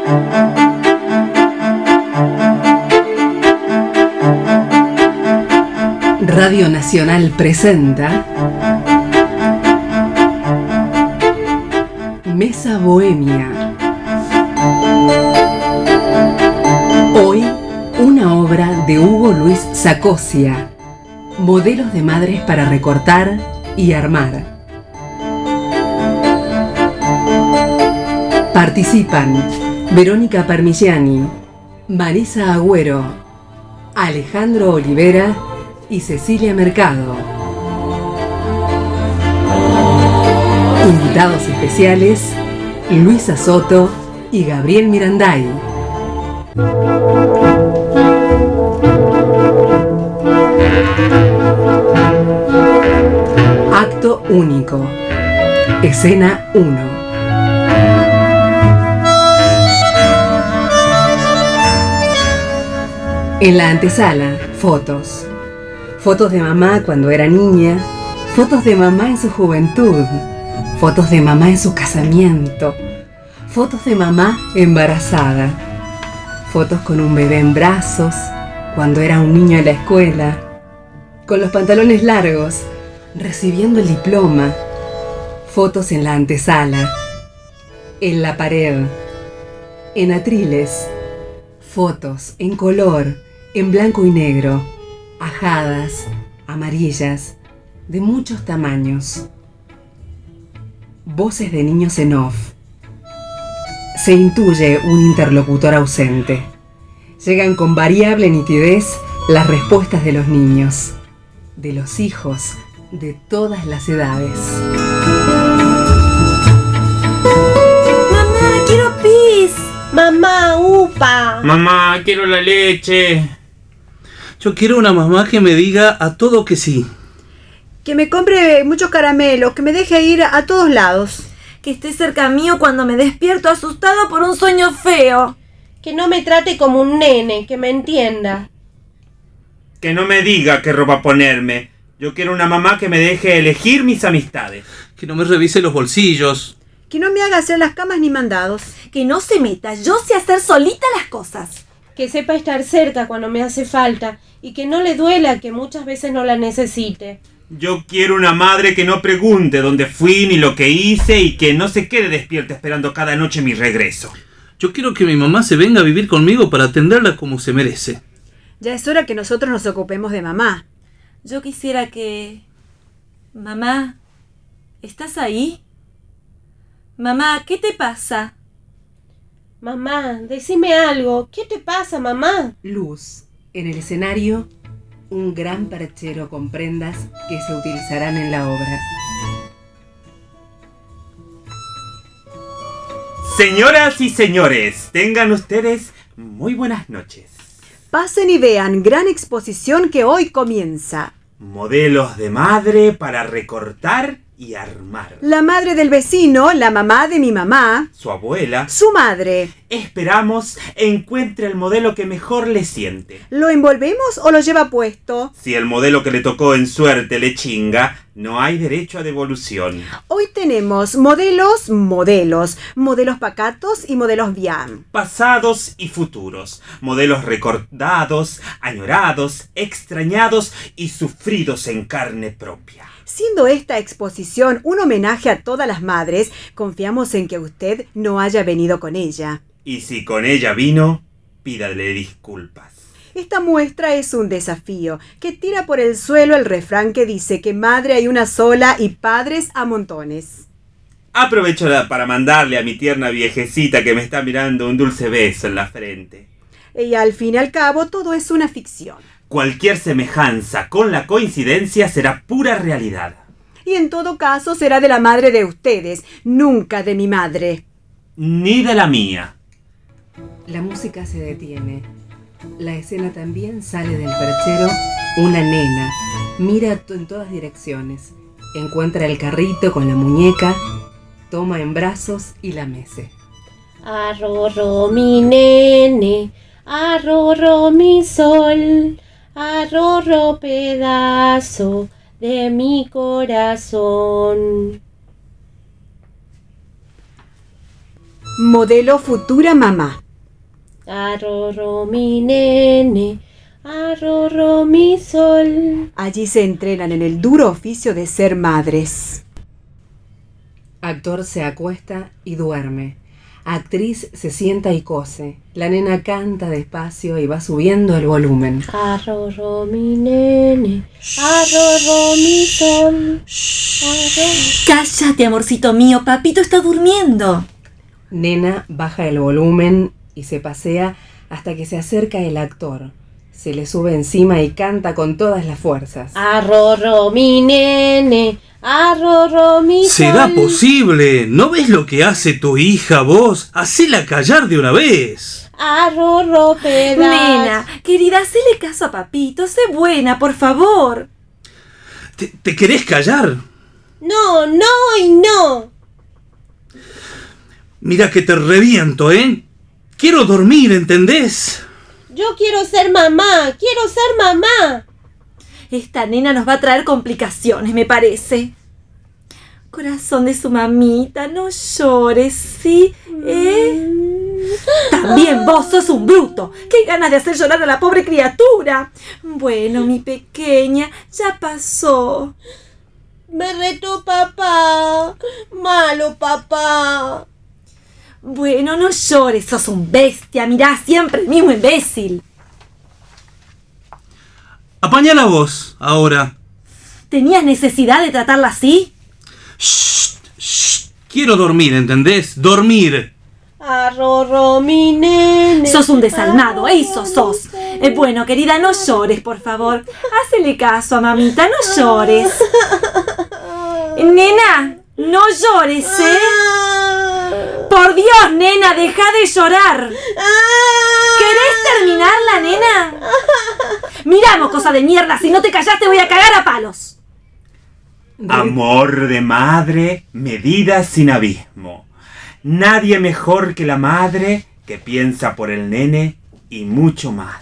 Radio Nacional presenta Mesa Bohemia. Hoy, una obra de Hugo Luis Sacosia, Modelos de madres para recortar y armar. Participan Verónica Parmigiani, Marisa Agüero, Alejandro Olivera y Cecilia Mercado. Invitados especiales, Luisa Soto y Gabriel Miranday. Acto único. Escena 1. En la antesala, fotos. Fotos de mamá cuando era niña, fotos de mamá en su juventud, fotos de mamá en su casamiento, fotos de mamá embarazada, fotos con un bebé en brazos, cuando era un niño en la escuela, con los pantalones largos, recibiendo el diploma, fotos en la antesala, en la pared, en atriles, fotos en color, en blanco y negro, ajadas, amarillas, de muchos tamaños. Voces de niños en off. Se intuye un interlocutor ausente. Llegan con variable nitidez las respuestas de los niños, de los hijos, de todas las edades. ¡Mamá, quiero pis! ¡Mamá, upa! Mamá, quiero la leche. Yo quiero una mamá que me diga a todo que sí. Que me compre muchos caramelos, que me deje ir a todos lados. Que esté cerca mío cuando me despierto asustado por un sueño feo. Que no me trate como un nene, que me entienda. Que no me diga qué ropa ponerme. Yo quiero una mamá que me deje elegir mis amistades. Que no me revise los bolsillos. Que no me haga hacer las camas ni mandados. Que no se meta, yo sé hacer solita las cosas. Que sepa estar cerca cuando me hace falta y que no le duela que muchas veces no la necesite. Yo quiero una madre que no pregunte dónde fui ni lo que hice y que no se quede despierta esperando cada noche mi regreso. Yo quiero que mi mamá se venga a vivir conmigo para atenderla como se merece. Ya es hora que nosotros nos ocupemos de mamá. Yo quisiera que... Mamá, ¿estás ahí? Mamá, ¿qué te pasa? Mamá, decime algo. ¿Qué te pasa, mamá? Luz. En el escenario, un gran perchero con prendas que se utilizarán en la obra. Señoras y señores, tengan ustedes muy buenas noches. Pasen y vean, gran exposición que hoy comienza. Modelos de madre para recortar y armar. La madre del vecino, la mamá de mi mamá, Su abuela. su madre. Esperamos encuentre el modelo que mejor le siente. ¿Lo envolvemos o lo lleva puesto? Si el modelo que le tocó en suerte le chinga, no hay derecho a devolución. Hoy tenemos modelos pacatos y modelos bien. Pasados y futuros. Modelos recordados, añorados, extrañados y sufridos en carne propia. Siendo esta exposición un homenaje a todas las madres, confiamos en que usted no haya venido con ella. Y si con ella vino, pídale disculpas. Esta muestra es un desafío que tira por el suelo el refrán que dice que madre hay una sola y padres a montones. Aprovecho para mandarle a mi tierna viejecita que me está mirando un dulce beso en la frente. Y al fin y al cabo todo es una ficción. Cualquier semejanza con la coincidencia será pura realidad. Y en todo caso será de la madre de ustedes, nunca de mi madre. Ni de la mía. La música se detiene. La escena también sale del perchero. Una nena mira en todas direcciones. Encuentra el carrito con la muñeca, toma en brazos y la mece. Arrorro mi nene, arrorro mi sol, arrorro pedazo de mi corazón. Modelo futura mamá. Arroro mi nene, arroro mi sol. Allí se entrenan en el duro oficio de ser madres. Actor se acuesta y duerme. Actriz se sienta y cose. La nena canta despacio y va subiendo el volumen. Arroro mi nene, arroro mi sol. Cállate, amorcito mío, papito está durmiendo. Nena baja el volumen y se pasea hasta que se acerca el actor. Se le sube encima y canta con todas las fuerzas. Arroro mi nene, arroro mi sol. ¿Será posible? ¿No ves lo que hace tu hija vos? Hacela callar de una vez. Arroro pedaz. Nena, querida, hacele caso a papito, sé buena, por favor. ¿Te querés callar? No, no y no. Mira que te reviento, ¿eh? Quiero dormir, ¿entendés? Yo quiero ser mamá, quiero ser mamá. Esta nena nos va a traer complicaciones, me parece. Corazón de su mamita, no llores, ¿sí? También vos sos un bruto. ¡Qué ganas de hacer llorar a la pobre criatura! Bueno, mi pequeña, ya pasó. Me retó papá. Malo papá. Bueno, no llores, sos un bestia. Mirá, siempre el mismo imbécil. Apañala vos, ahora. ¿Tenías necesidad de tratarla así? Shh, shh. Quiero dormir, ¿entendés? Dormir. Arroro mi nene. Sos un desalmado, eso sos. Bueno, querida, no llores, por favor. Hácele caso a mamita, no llores. Nena, no llores, ¿eh? Por Dios, nena, deja de llorar. ¿Querés terminarla, nena? Miramos, cosa de mierda, si no te callás te voy a cagar a palos. Amor de madre, medida sin abismo. Nadie mejor que la madre que piensa por el nene y mucho más.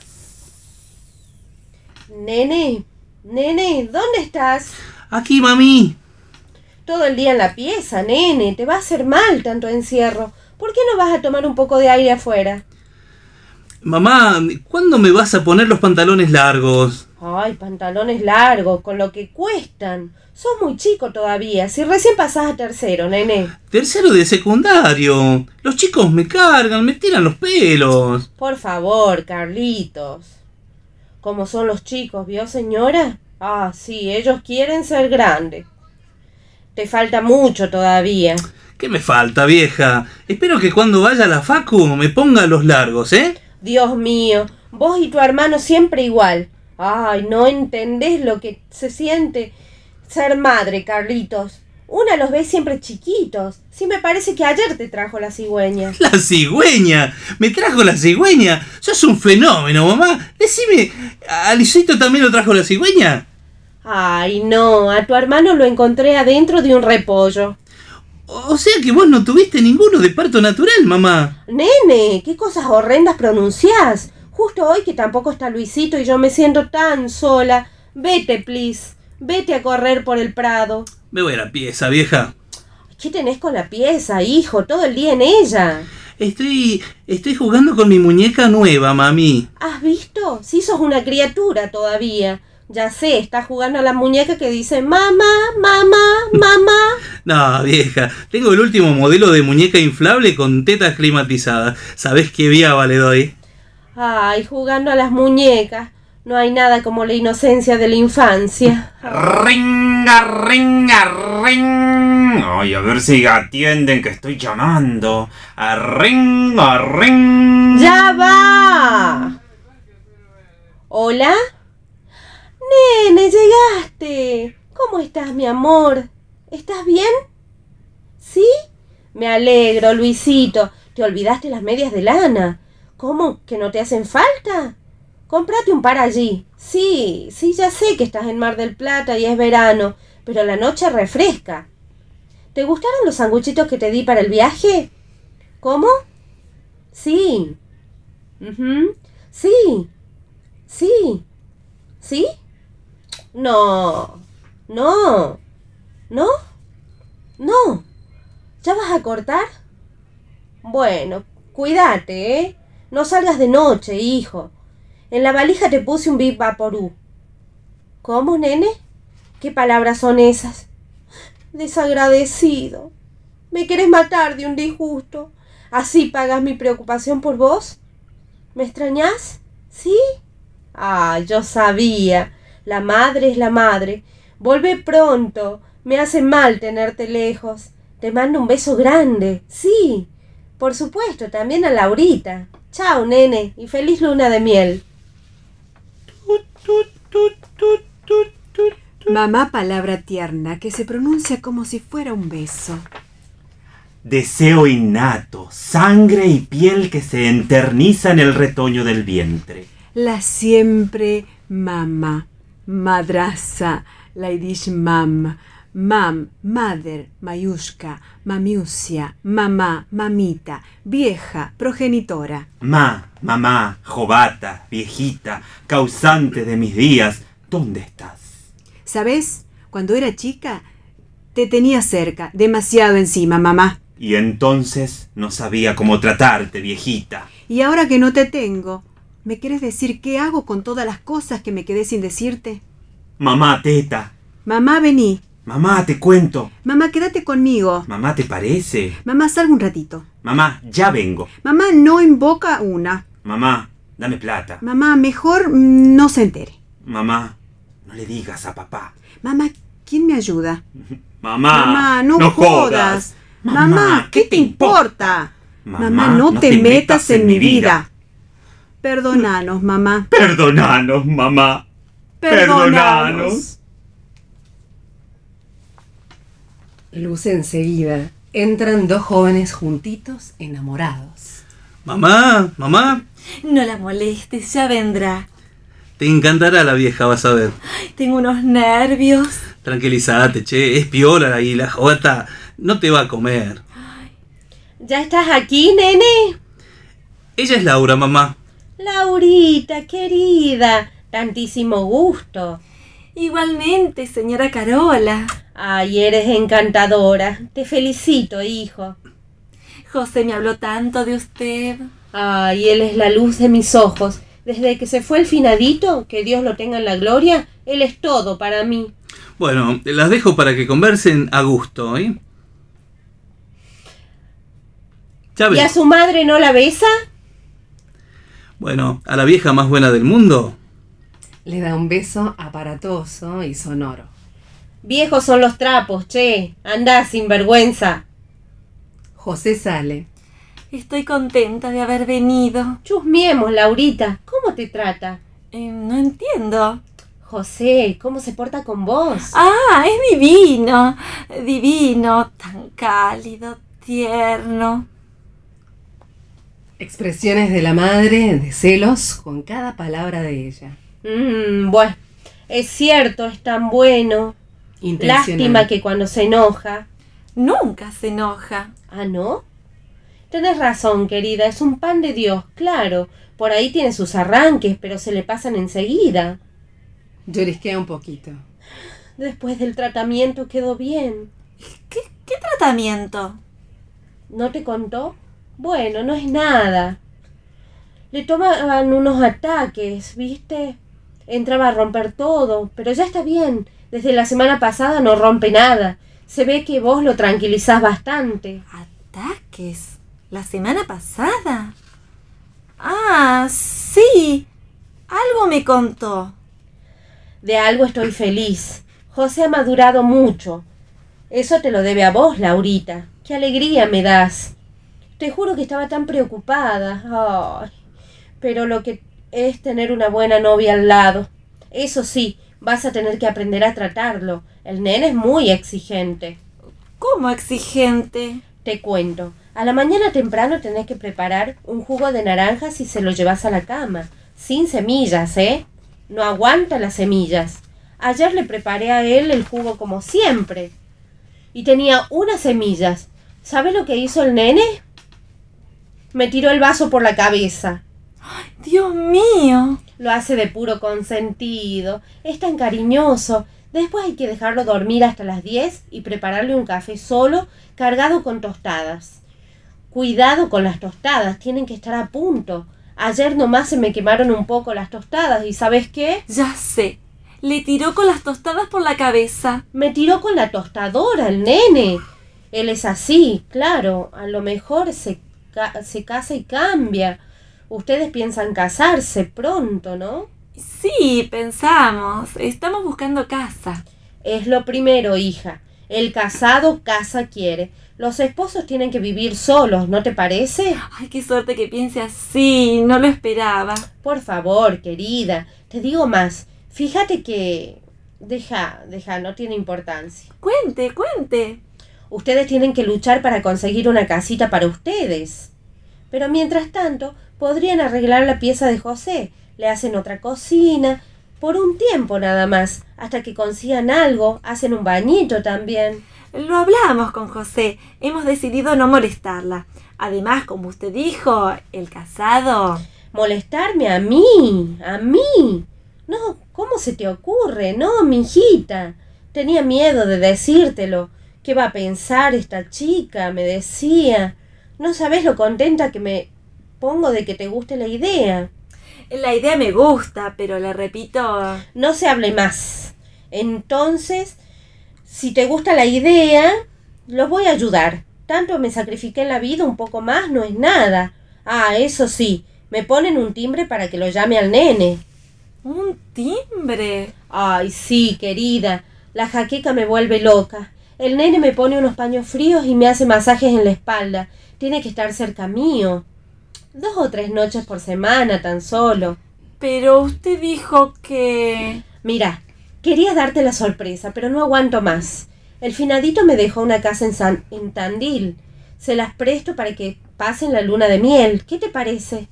Nene, nene, ¿dónde estás? Aquí, mami. Todo el día en la pieza, nene. Te va a hacer mal tanto encierro. ¿Por qué no vas a tomar un poco de aire afuera? Mamá, ¿cuándo me vas a poner los pantalones largos? Ay, pantalones largos, con lo que cuestan. Sos muy chico todavía, si recién pasás a tercero, nene. Tercero de secundario. Los chicos me cargan, me tiran los pelos. Por favor, Carlitos. ¿Cómo son los chicos, vio, señora? Ah, sí, ellos quieren ser grandes. Te falta mucho todavía. ¿Qué me falta, vieja? Espero que cuando vaya a la facu me ponga los largos, ¿eh? Dios mío, vos y tu hermano siempre igual. Ay, no entendés lo que se siente ser madre, Carlitos. Una los ve siempre chiquitos. Sí, me parece que ayer te trajo la cigüeña. ¡La cigüeña! ¡Me trajo la cigüeña! ¡Sos un fenómeno, mamá! Decime, ¿a Luisito también lo trajo la cigüeña? Ay, no, a tu hermano lo encontré adentro de un repollo. O sea que vos no tuviste ninguno de parto natural, mamá. Nene, qué cosas horrendas pronunciás. Justo hoy que tampoco está Luisito y yo me siento tan sola. Vete, please. Vete a correr por el prado. Me voy a la pieza, vieja. ¿Qué tenés con la pieza, hijo? Todo el día en ella. Estoy jugando con mi muñeca nueva, mami. ¿Has visto? Sí sos una criatura todavía. Ya sé, estás jugando a la muñeca que dice mamá, mamá, mamá. No, vieja, tengo el último modelo de muñeca inflable con tetas climatizadas. ¿Sabés qué viaba le doy? Ay, jugando a las muñecas. No hay nada como la inocencia de la infancia. Ringa, ringa, ring. Ay, a ver si atienden que estoy llamando. Ringa, ring. ¡Ya va! ¿Hola? Nene, llegaste. ¿Cómo estás, mi amor? ¿Estás bien? ¿Sí? Me alegro, Luisito. ¿Te olvidaste las medias de lana? ¿Cómo? ¿Que no te hacen falta? Cómprate un par allí. Sí, ya sé que estás en Mar del Plata y es verano, pero la noche refresca. ¿Te gustaron los sanguchitos que te di para el viaje? ¿Cómo? Sí. Sí. Sí. ¿Sí? No. No. ¿No? No. ¿Ya vas a cortar? Bueno, cuídate, ¿eh? No salgas de noche, hijo. En la valija te puse un Big Vaporú. ¿Cómo, nene? ¿Qué palabras son esas? Desagradecido. ¿Me querés matar de un disgusto? ¿Así pagas mi preocupación por vos? ¿Me extrañás? ¿Sí? Ah, yo sabía. La madre es la madre. Volvé pronto. Me hace mal tenerte lejos. Te mando un beso grande. Sí. Por supuesto, también a Laurita. Chao, nene, y feliz luna de miel. Mamá, palabra tierna que se pronuncia como si fuera un beso. Deseo innato, sangre y piel que se enterniza en el retoño del vientre. La siempre mamá, madraza, laidish mam, mam, mother, mayushka, mamiusia, mamá, mamita, vieja, progenitora. Mamá, jovata, viejita, causante de mis días, ¿dónde estás? ¿Sabes? Cuando era chica, te tenía cerca, demasiado encima, mamá. Y entonces no sabía cómo tratarte, viejita. Y ahora que no te tengo, ¿me querés decir qué hago con todas las cosas que me quedé sin decirte? Mamá, teta. Mamá, vení. Mamá, te cuento. Mamá, quédate conmigo. Mamá, ¿te parece? Mamá, salgo un ratito. Mamá, ya vengo. Mamá, no invoca una. Mamá, dame plata. Mamá, mejor no se entere. Mamá, no le digas a papá. Mamá, ¿quién me ayuda? Mamá, no jodas. Mamá, ¿qué te importa? Mamá, no te metas en mi vida. Perdónanos, mamá. Perdónanos, mamá. Perdónanos. Luce enseguida. Entran dos jóvenes juntitos, enamorados. Mamá, mamá, No la molestes, ya vendrá. te encantará la vieja, vas a ver. Tengo unos nervios. Tranquilízate, che, es piola y la jota no te va a comer. ¿Ya estás aquí, nene? Ella es Laura, mamá. Laurita, querida, tantísimo gusto. Igualmente, señora Carola. Ay, eres encantadora. Te felicito, hijo. José me habló tanto de usted. Ay, él es la luz de mis ojos. Desde que se fue el finadito, que Dios lo tenga en la gloria, él es todo para mí. Bueno, las dejo para que conversen a gusto, ¿eh? Ya ¿Y ves. a su madre no la besa? Bueno, a la vieja más buena del mundo. Le da un beso aparatoso y sonoro. Viejos son los trapos, che. Andá, sinvergüenza. José sale. Estoy contenta de haber venido. Chusmiemos, Laurita. ¿Cómo te trata? No entiendo. José, ¿cómo se porta con vos? Ah, es divino. Divino, tan cálido, tierno. Expresiones de la madre de celos con cada palabra de ella. Bueno, es cierto, es tan bueno. Intencional. Lástima que cuando se enoja... Nunca se enoja. ¿Ah, no? Tenés razón, querida, es un pan de Dios, claro. Por ahí tiene sus arranques, pero se le pasan enseguida. Llorisquea un poquito. Después del tratamiento quedó bien. ¿Qué tratamiento? ¿No te contó? Bueno, no es nada. Le tomaban unos ataques, ¿viste? Entraba a romper todo, pero ya está bien. Desde la semana pasada no rompe nada. Se ve que vos lo tranquilizás bastante. ¿Ataques? ¿La semana pasada? Ah, sí. Algo me contó. De algo estoy feliz. José ha madurado mucho. Eso te lo debe a vos, Laurita. ¡Qué alegría me das! Te juro que estaba tan preocupada. Ay, pero lo que es tener una buena novia al lado. Eso sí, vas a tener que aprender a tratarlo. El nene es muy exigente. ¿Cómo exigente? Te cuento. A la mañana temprano tenés que preparar un jugo de naranjas y se lo llevas a la cama. Sin semillas, ¿eh? No aguanta las semillas. Ayer le preparé a él el jugo como siempre. Y tenía unas semillas. ¿Sabe lo que hizo el nene? Me tiró el vaso por la cabeza. ¡Dios mío! Lo hace de puro consentido. Es tan cariñoso. Después hay que dejarlo dormir hasta las 10 y prepararle un café solo, cargado con tostadas. Cuidado con las tostadas, tienen que estar a punto. Ayer nomás se me quemaron un poco las tostadas y ¿sabes qué? Ya sé. Le tiró con las tostadas por la cabeza. Me tiró con la tostadora el nene. Él es así, claro. A lo mejor se casa y cambia. Ustedes piensan casarse pronto, ¿no? Sí, pensamos. Estamos buscando casa. Es lo primero, hija. El casado casa quiere. Los esposos tienen que vivir solos, ¿no te parece? Ay, qué suerte que piense así. No lo esperaba. Por favor, querida. Te digo más. Fíjate que... Deja, no tiene importancia. Cuente. Ustedes tienen que luchar para conseguir una casita para ustedes. Pero mientras tanto, podrían arreglar la pieza de José. Le hacen otra cocina, por un tiempo nada más, hasta que consigan algo, hacen un bañito también. Lo hablamos con José. Hemos decidido no molestarla. Además, como usted dijo, el casado... ¿Molestarme a mí? ¿A mí? No, ¿cómo se te ocurre? No, mijita. Tenía miedo de decírtelo. ¿Qué va a pensar esta chica? Me decía. No sabés lo contenta que me pongo de que te guste la idea. La idea me gusta, pero le repito... No se hable más. Entonces, si te gusta la idea, los voy a ayudar. Tanto me sacrifiqué en la vida, un poco más no es nada. Ah, eso sí, me ponen un timbre para que lo llame al nene. ¿Un timbre? Ay, sí, querida. La jaqueca me vuelve loca. El nene me pone unos paños fríos y me hace masajes en la espalda. Tiene que estar cerca mío. 2 o 3 noches por semana, tan solo. Pero usted dijo que... Mira, quería darte la sorpresa, pero no aguanto más. El finadito me dejó una casa en Tandil. Se las presto para que pasen la luna de miel. ¿Qué te parece?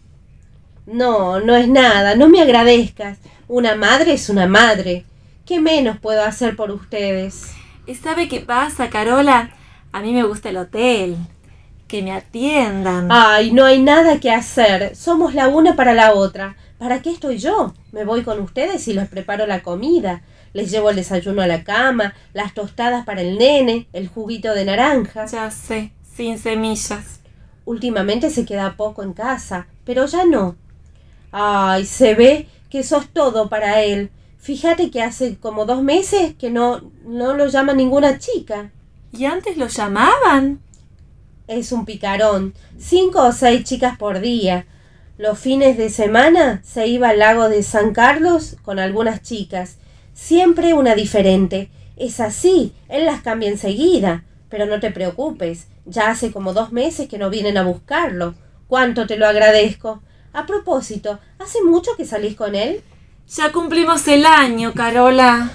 No, no es nada, no me agradezcas. Una madre es una madre. ¿Qué menos puedo hacer por ustedes? ¿Sabe qué pasa, Carola? A mí me gusta el hotel. Que me atiendan. Ay, no hay nada que hacer. Somos la una para la otra. ¿Para qué estoy yo? Me voy con ustedes y les preparo la comida. Les llevo el desayuno a la cama, las tostadas para el nene, el juguito de naranja. Ya sé, sin semillas. Últimamente se queda poco en casa, pero ya no. Ay, se ve que sos todo para él. Fíjate que hace como 2 meses que no lo llama ninguna chica. ¿Y antes lo llamaban? Es un picarón. 5 o 6 chicas por día. Los fines de semana se iba al lago de San Carlos con algunas chicas. Siempre una diferente. Es así, él las cambia enseguida. Pero no te preocupes, ya hace como 2 meses que no vienen a buscarlo. ¿Cuánto te lo agradezco? A propósito, ¿hace mucho que salís con él? Ya cumplimos el año, Carola.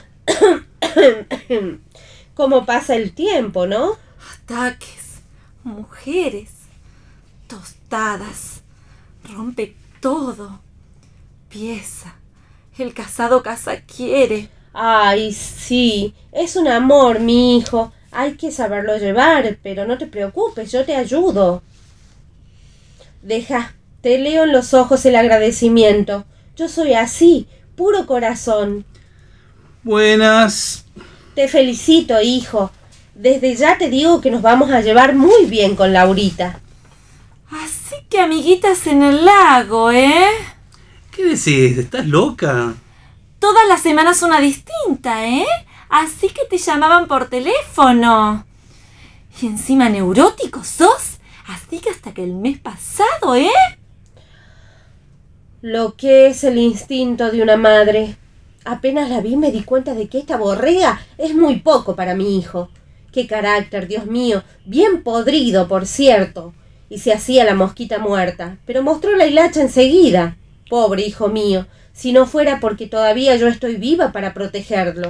¿Cómo pasa el tiempo, no? Ataques, mujeres, tostadas, rompe todo. Pieza, el casado casa quiere. Ay, sí, es un amor, mi hijo. Hay que saberlo llevar, pero no te preocupes, yo te ayudo. Deja, te leo en los ojos el agradecimiento. Yo soy así, puro corazón. Buenas. Te felicito, hijo. Desde ya te digo que nos vamos a llevar muy bien con Laurita. Así que amiguitas en el lago, ¿eh? ¿Qué decís? ¿Estás loca? Todas las semanas una distinta, ¿eh? Así que te llamaban por teléfono. Y encima neurótico sos. Así que hasta que el mes pasado, ¿eh? Lo que es el instinto de una madre. Apenas la vi me di cuenta de que esta borrega es muy poco para mi hijo. Qué carácter, Dios mío. Bien podrido, por cierto. Y se hacía la mosquita muerta. Pero mostró la hilacha enseguida. Pobre hijo mío. Si no fuera porque todavía yo estoy viva para protegerlo.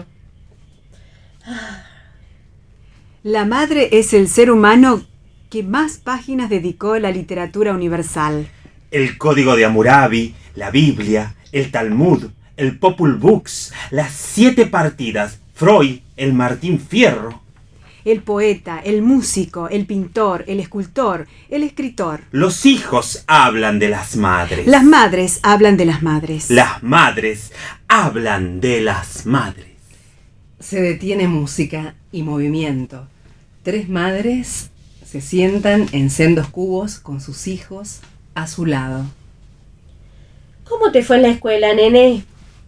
La madre es el ser humano que más páginas dedicó a la literatura universal. El Código de Hammurabi, la Biblia, el Talmud, el Popul Vuh, las 7 partidas, Freud, el Martín Fierro. El poeta, el músico, el pintor, el escultor, el escritor. Los hijos hablan de las madres. Las madres hablan de las madres. Las madres hablan de las madres. Se detiene música y movimiento. 3 madres Se sientan en sendos cubos con sus hijos a su lado. ¿Cómo te fue en la escuela, nene?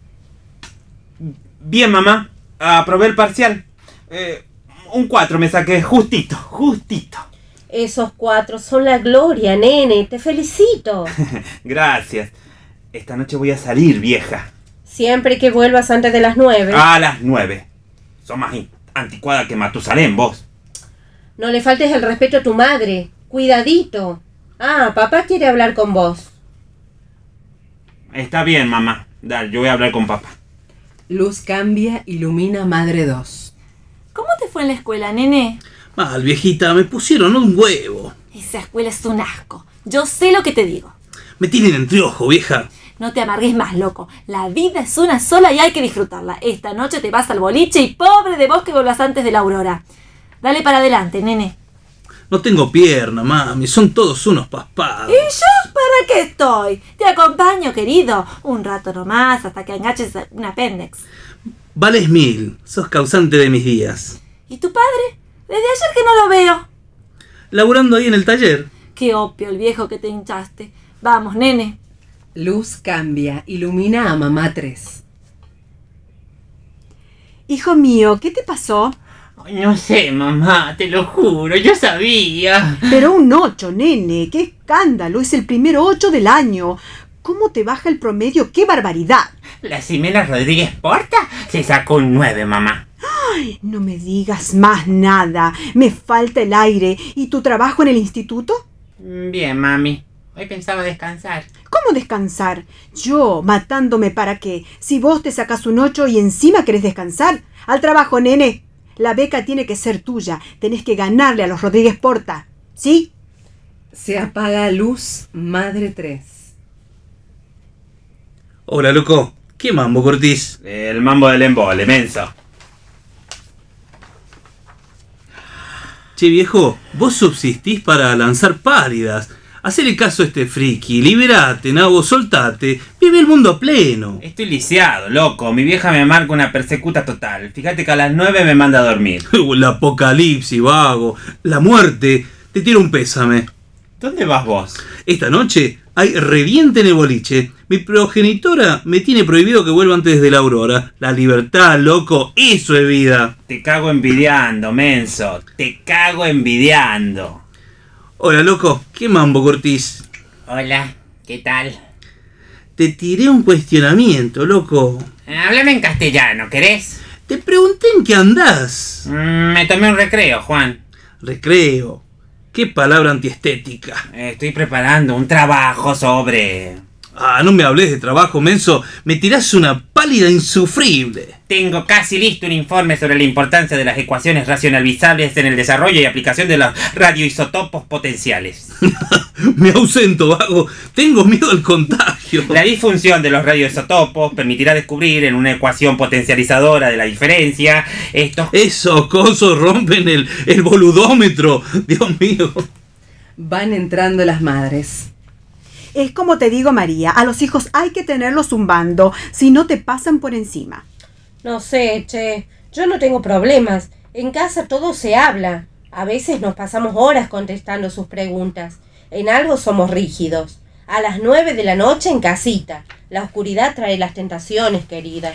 Bien, mamá. Aprobé el parcial. Un 4 me saqué, justito. Esos 4 son la gloria, nene. Te felicito. Gracias. Esta noche voy a salir, vieja. Siempre que vuelvas antes de las 9. A las 9. Sos más anticuada que Matusalén, vos. No le faltes el respeto a tu madre. Cuidadito. Papá quiere hablar con vos. Está bien, mamá. Dale, yo voy a hablar con papá. Luz cambia, ilumina Madre 2. ¿Cómo te fue en la escuela, nene? Mal, viejita, me pusieron un huevo. Esa escuela es un asco. Yo sé lo que te digo. Me tienen entre ojo, vieja. No te amargues más, loco. La vida es una sola y hay que disfrutarla. Esta noche te vas al boliche y pobre de vos que vuelvas antes de la aurora. Dale para adelante, nene. No tengo pierna, mami. Son todos unos paspados. ¿Y yo para qué estoy? Te acompaño, querido. Un rato nomás hasta que enganches un apéndice. Vales 1000. Sos causante de mis días. ¿Y tu padre? Desde ayer que no lo veo. Laburando ahí en el taller. Qué opio el viejo que te hinchaste. Vamos, nene. Luz cambia, ilumina a Mamá 3. Hijo mío, ¿qué te pasó? No sé, mamá, te lo juro, yo sabía. Pero un 8, nene, qué escándalo, es el primer 8 del año. ¿Cómo te baja el promedio? ¡Qué barbaridad! La Ximena Rodríguez Porta se sacó un 9, mamá. Ay, no me digas más nada, me falta el aire. ¿Y tu trabajo en el instituto? Bien, mami, hoy pensaba descansar. ¿Cómo descansar? Yo, matándome para qué, si vos te sacás un 8 y encima querés descansar. Al trabajo, nene. La beca tiene que ser tuya. Tenés que ganarle a los Rodríguez Porta. ¿Sí? Se apaga Luz, Madre 3. Hola, loco. ¿Qué mambo, Cortis? El mambo del embole, menso. Che, viejo, vos subsistís para lanzar pálidas. Hacele caso a este friki. Liberate, nabo, soltate. Vive el mundo a pleno. Estoy lisiado, loco. Mi vieja me marca una persecuta total. Fíjate que a las 9 me manda a dormir. El apocalipsis, vago. La muerte. Te tiro un pésame. ¿Dónde vas vos? Esta noche hay reviente en el boliche. Mi progenitora me tiene prohibido que vuelva antes de la aurora. La libertad, loco, eso es vida. Te cago envidiando, menso. Te cago envidiando. Hola, loco. ¿Qué mambo, Cortis? Hola, ¿qué tal? Te tiré un cuestionamiento, loco. Háblame en castellano, ¿querés? Te pregunté en qué andás. Me tomé un recreo, Juan. Recreo. Qué palabra antiestética. Estoy preparando un trabajo sobre... No me hables de trabajo, menso. Me tirás una pálida insufrible. Tengo casi listo un informe sobre la importancia de las ecuaciones racionalizables en el desarrollo y aplicación de los radioisotopos potenciales. Me ausento, vago. Tengo miedo al contagio. La disfunción de los radioisotopos permitirá descubrir en una ecuación potencializadora de la diferencia estos... Esos cosos rompen el boludómetro. Dios mío. Van entrando las madres. Es como te digo, María, a los hijos hay que tenerlos zumbando, si no te pasan por encima. No sé, che. Yo no tengo problemas. En casa todo se habla. A veces nos pasamos horas contestando sus preguntas. En algo somos rígidos. A las 9 de la noche en casita. La oscuridad trae las tentaciones, querida.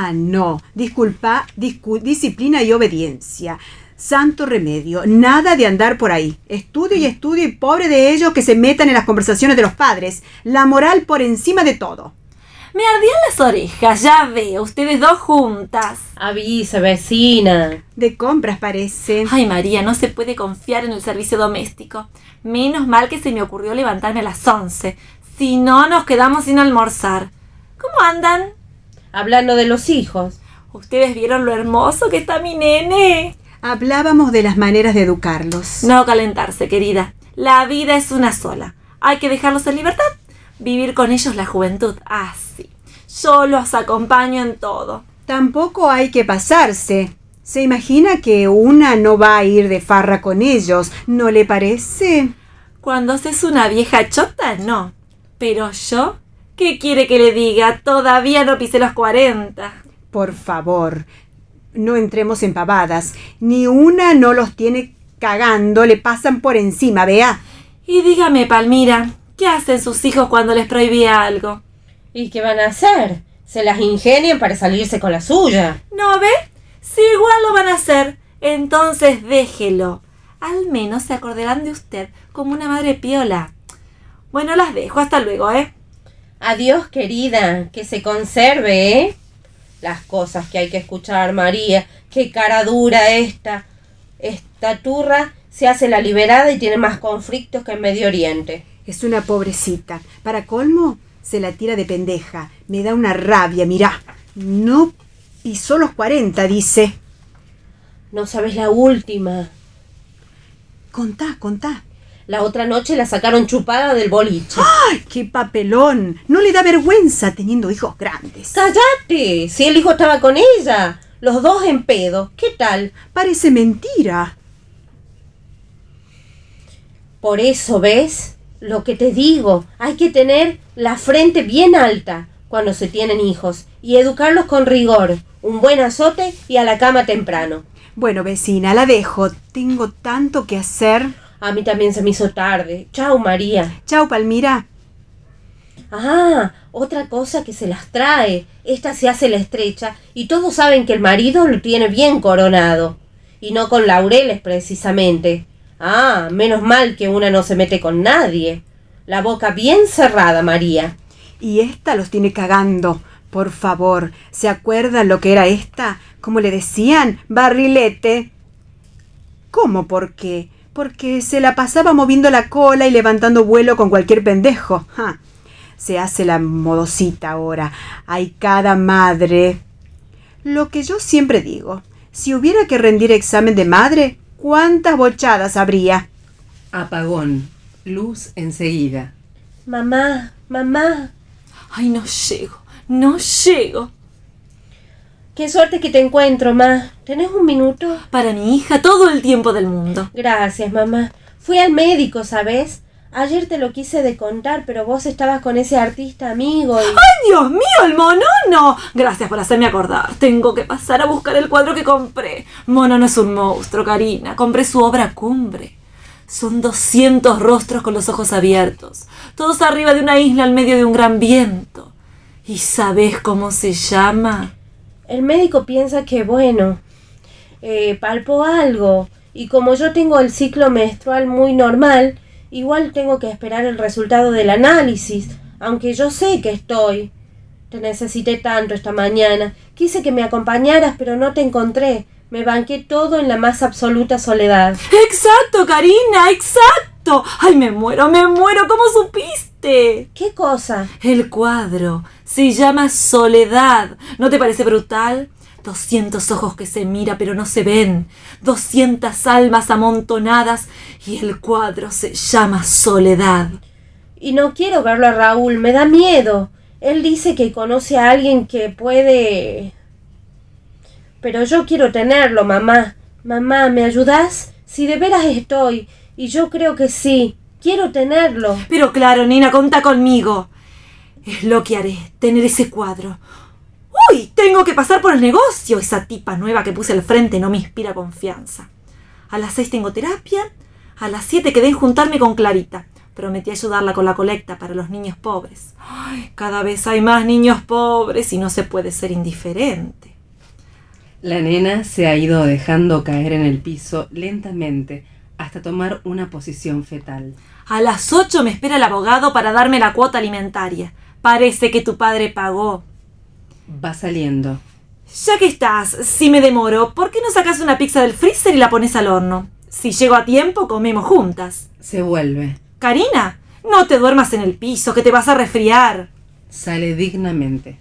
No. Disculpa, disciplina y obediencia. Santo remedio. Nada de andar por ahí. Estudio y pobre de ellos que se metan en las conversaciones de los padres. La moral por encima de todo. Me ardían las orejas, ya veo. Ustedes dos juntas. Avisa, vecina. De compras parece. Ay, María, no se puede confiar en el servicio doméstico. Menos mal que se me ocurrió levantarme a las 11. Si no, nos quedamos sin almorzar. ¿Cómo andan? Hablando de los hijos. ¿Ustedes vieron lo hermoso que está mi nene? Hablábamos de las maneras de educarlos. No calentarse, querida. La vida es una sola. Hay que dejarlos en libertad. Vivir con ellos la juventud. Sí. Yo los acompaño en todo. Tampoco hay que pasarse. Se imagina que una no va a ir de farra con ellos, ¿no le parece? Cuando seas una vieja chota, no. Pero yo, ¿qué quiere que le diga? Todavía no pisé los 40. Por favor, no entremos en pavadas. Ni una no los tiene cagando le pasan por encima, vea. Y dígame, Palmira, ¿qué hacen sus hijos cuando les prohibía algo? ¿Y qué van a hacer? Se las ingenian para salirse con la suya. ¿No ve? Si igual lo van a hacer, entonces déjelo. Al menos se acordarán de usted como una madre piola. Bueno, las dejo. Hasta luego, ¿eh? Adiós, querida. Que se conserve, ¿eh? Las cosas que hay que escuchar, María. Qué cara dura esta. Esta turra se hace la liberada y tiene más conflictos que en Medio Oriente. Es una pobrecita. Para colmo, se la tira de pendeja. Me da una rabia, mirá. No pisó los 40, dice. No sabes la última. Contá. La otra noche la sacaron chupada del boliche. ¡Ay, qué papelón! No le da vergüenza teniendo hijos grandes. ¡Cállate! Si el hijo estaba con ella. Los dos en pedo. ¿Qué tal? Parece mentira. Por eso, ¿ves? Lo que te digo. Hay que tener la frente bien alta cuando se tienen hijos. Y educarlos con rigor. Un buen azote y a la cama temprano. Bueno, vecina, la dejo. Tengo tanto que hacer. A mí también se me hizo tarde. Chau, María. Chau, Palmira. Ah, otra cosa que se las trae. Esta se hace la estrecha y todos saben que el marido lo tiene bien coronado. Y no con laureles, precisamente. Ah, menos mal que una no se mete con nadie. La boca bien cerrada, María. Y esta los tiene cagando. Por favor, ¿se acuerdan lo que era esta? ¿Cómo le decían? Barrilete. ¿Cómo por qué? Porque se la pasaba moviendo la cola y levantando vuelo con cualquier pendejo. ¡Ja! Se hace la modosita ahora. Hay cada madre. Lo que yo siempre digo, si hubiera que rendir examen de madre, ¿cuántas bochadas habría? Apagón. Luz enseguida. Mamá. Ay, no llego. Qué suerte que te encuentro, ma. ¿Tenés un minuto? Para mi hija, todo el tiempo del mundo. Gracias, mamá. Fui al médico, ¿sabes? Ayer te lo quise de contar, pero vos estabas con ese artista amigo y... ¡Ay, Dios mío, el monono! Gracias por hacerme acordar. Tengo que pasar a buscar el cuadro que compré. Monono es un monstruo, Karina. Compré su obra cumbre. Son 200 rostros con los ojos abiertos. Todos arriba de una isla al medio de un gran viento. ¿Y sabés cómo se llama? El médico piensa que, bueno, palpó algo. Y como yo tengo el ciclo menstrual muy normal, igual tengo que esperar el resultado del análisis, aunque yo sé que estoy. Te necesité tanto esta mañana. Quise que me acompañaras, pero no te encontré. Me banqué todo en la más absoluta soledad. ¡Exacto, Karina! ¡Exacto! ¡Ay, me muero! ¿Cómo supiste? ¿Qué cosa? El cuadro se llama Soledad. ¿No te parece brutal? 200 ojos que se mira pero no se ven. 200 almas amontonadas y el cuadro se llama Soledad. Y no quiero verlo a Raúl, me da miedo. Él dice que conoce a alguien que puede... Pero yo quiero tenerlo, mamá. Mamá, ¿me ayudás? Si de veras estoy, y yo creo que sí, quiero tenerlo. Pero claro, nena, contá conmigo. Es lo que haré, tener ese cuadro. ¡Uy! Tengo que pasar por el negocio. Esa tipa nueva que puse al frente no me inspira confianza. A las 6 tengo terapia. A las 7 quedé en juntarme con Clarita. Prometí ayudarla con la colecta para los niños pobres. ¡Ay! Cada vez hay más niños pobres y no se puede ser indiferente. La nena se ha ido dejando caer en el piso lentamente hasta tomar una posición fetal. A las 8 me espera el abogado para darme la cuota alimentaria. Parece que tu padre pagó. Va saliendo. Ya que estás, si me demoro, ¿por qué no sacas una pizza del freezer y la pones al horno? Si llego a tiempo, comemos juntas. Se vuelve. Karina, no te duermas en el piso, que te vas a resfriar. Sale dignamente.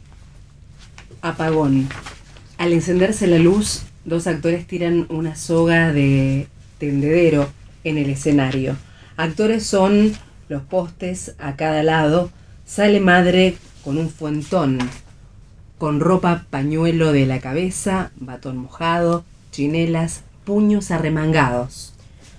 Apagón. Al encenderse la luz, 2 actores tiran una soga de tendedero en el escenario. Actores son los postes a cada lado. Sale madre con un fuentón, con ropa pañuelo de la cabeza, batón mojado, chinelas, puños arremangados.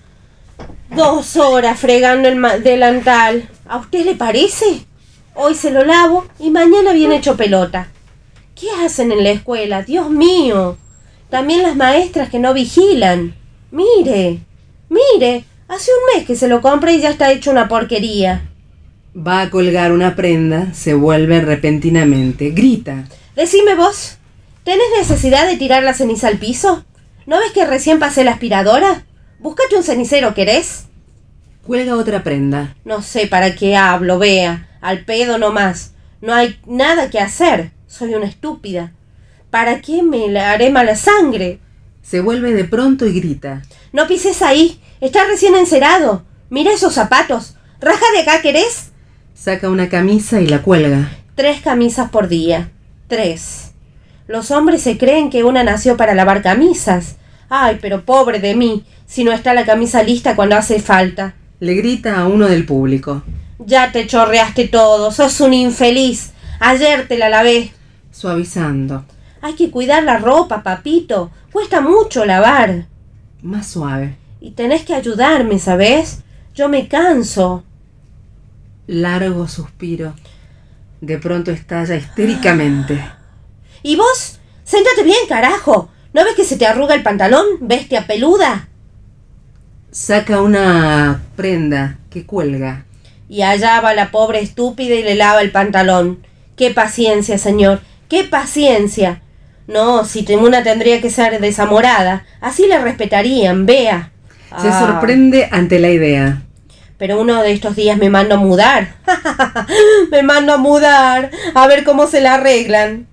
2 horas fregando el delantal. ¿A usted le parece? Hoy se lo lavo y mañana viene hecho pelota. ¿Qué hacen en la escuela? Dios mío. También las maestras que no vigilan. Mire, Mire, hace un mes que se lo compré y ya está hecho una porquería. Va a colgar una prenda, se vuelve repentinamente. Grita. Decime vos, ¿tenés necesidad de tirar la ceniza al piso? ¿No ves que recién pasé la aspiradora? Búscate un cenicero, ¿querés? Cuelga otra prenda. No sé para qué hablo, vea. Al pedo nomás. No hay nada que hacer. Soy una estúpida. ¿Para qué me le haré mala sangre? Se vuelve de pronto y grita. No pises ahí. Está recién encerado. Mira esos zapatos. Raja de acá, ¿querés? Saca una camisa y la cuelga. 3 camisas por día. 3. Los hombres se creen que una nació para lavar camisas. Ay, pero pobre de mí, si no está la camisa lista cuando hace falta. Le grita a uno del público. Ya te chorreaste todo, sos un infeliz. Ayer te la lavé. Suavizando. Hay que cuidar la ropa, papito. Cuesta mucho lavar. Más suave. Y tenés que ayudarme, ¿sabés? Yo me canso. Largo suspiro. De pronto estalla histéricamente. ¿Y vos? Séntate bien, carajo. ¿No ves que se te arruga el pantalón, bestia peluda? Saca una prenda que cuelga. Y allá va la pobre estúpida y le lava el pantalón. ¡Qué paciencia, señor! ¡Qué paciencia! No, si una tendría que ser desamorada. Así la respetarían, vea. Se sorprende ante la idea. Pero uno de estos días me mando a mudar. Me mando a mudar. A ver cómo se la arreglan.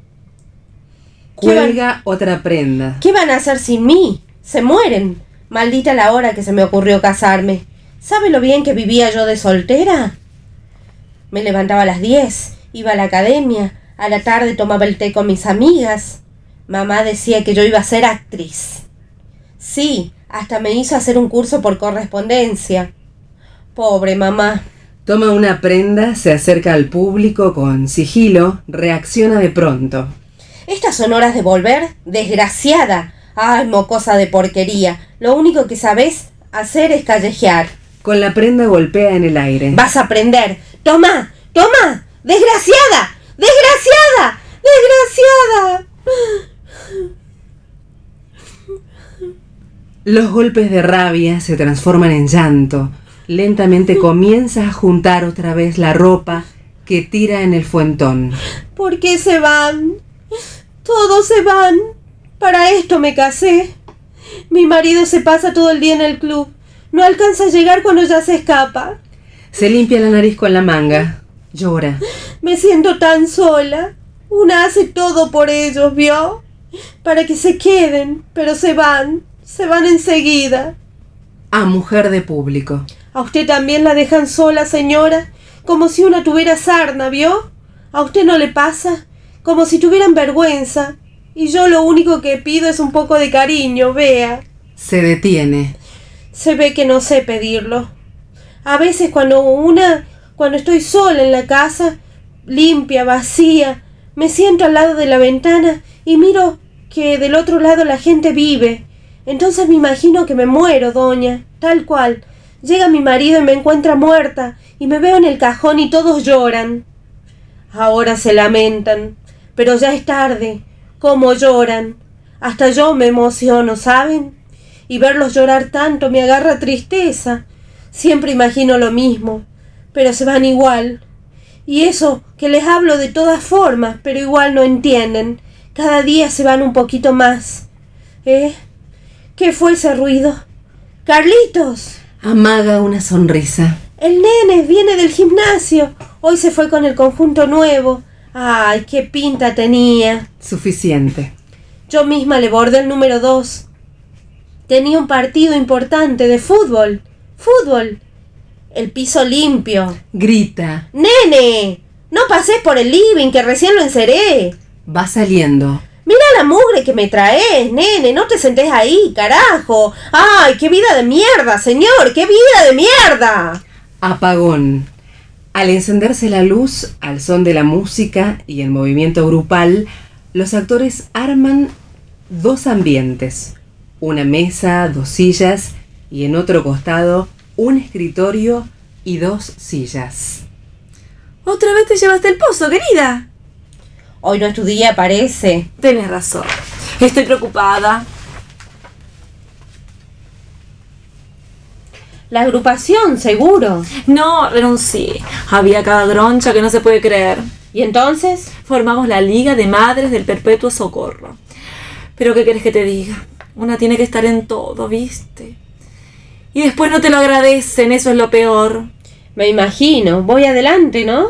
Cuelga otra prenda. ¿Qué van a hacer sin mí? Se mueren. Maldita la hora que se me ocurrió casarme. ¿Sabe lo bien que vivía yo de soltera? Me levantaba a las 10, iba a la academia, a la tarde tomaba el té con mis amigas. Mamá decía que yo iba a ser actriz. Sí, hasta me hizo hacer un curso por correspondencia. Pobre mamá. Toma una prenda, se acerca al público con sigilo, reacciona de pronto. ¿Estas son horas de volver? ¡Desgraciada! ¡Ay, mocosa de porquería! Lo único que sabés hacer es callejear. Con la prenda golpea en el aire. ¡Vas a aprender! ¡Toma! ¡Toma! ¡Desgraciada! ¡Desgraciada! ¡Desgraciada! Los golpes de rabia se transforman en llanto. Lentamente comienza a juntar otra vez la ropa que tira en el fuentón. ¿Por qué se van? Todos se van. Para esto me casé. Mi marido se pasa todo el día en el club. No alcanza a llegar cuando ya se escapa. Se limpia la nariz con la manga. Llora. Me siento tan sola. Una hace todo por ellos, ¿vio? Para que se queden, pero se van. Se van enseguida. A mujer de público. ¿A usted también la dejan sola, señora? Como si una tuviera sarna, ¿vio? ¿A usted no le pasa? Como si tuvieran vergüenza. Y yo lo único que pido es un poco de cariño, vea. Se detiene. Se ve que no sé pedirlo. A veces cuando estoy sola en la casa, limpia, vacía, me siento al lado de la ventana y miro que del otro lado la gente vive. Entonces me imagino que me muero, doña, tal cual. Llega mi marido y me encuentra muerta, y me veo en el cajón y todos lloran. Ahora se lamentan, pero ya es tarde. ¿Cómo lloran? Hasta yo me emociono, ¿saben? Y verlos llorar tanto me agarra tristeza. Siempre imagino lo mismo, pero se van igual. Y eso que les hablo de todas formas, pero igual no entienden. Cada día se van un poquito más. ¿Qué fue ese ruido? ¡Carlitos! Amaga una sonrisa. El nene viene del gimnasio. Hoy se fue con el conjunto nuevo. ¡Ay, qué pinta tenía! Suficiente. Yo misma le bordé el número 2. Tenía un partido importante de fútbol. ¡Fútbol! El piso limpio. Grita. ¡Nene! No pases por el living, que recién lo enceré. Va saliendo. Mira la mugre que me traes, nene. No te sentés ahí, carajo. ¡Ay, qué vida de mierda, señor! ¡Qué vida de mierda! Apagón. Al encenderse la luz, al son de la música y el movimiento grupal, los actores arman 2 ambientes. Una mesa, 2 sillas y en otro costado un escritorio y 2 sillas. ¿Otra vez te llevaste el pozo, querida? Hoy no es tu día, parece. Tienes razón. Estoy preocupada. La agrupación, seguro. No, renuncié. Había cada groncha que no se puede creer. ¿Y entonces? Formamos la Liga de Madres del Perpetuo Socorro. Pero ¿qué querés que te diga? Una tiene que estar en todo, ¿viste? Y después no te lo agradecen, eso es lo peor. Me imagino. Voy adelante, ¿no?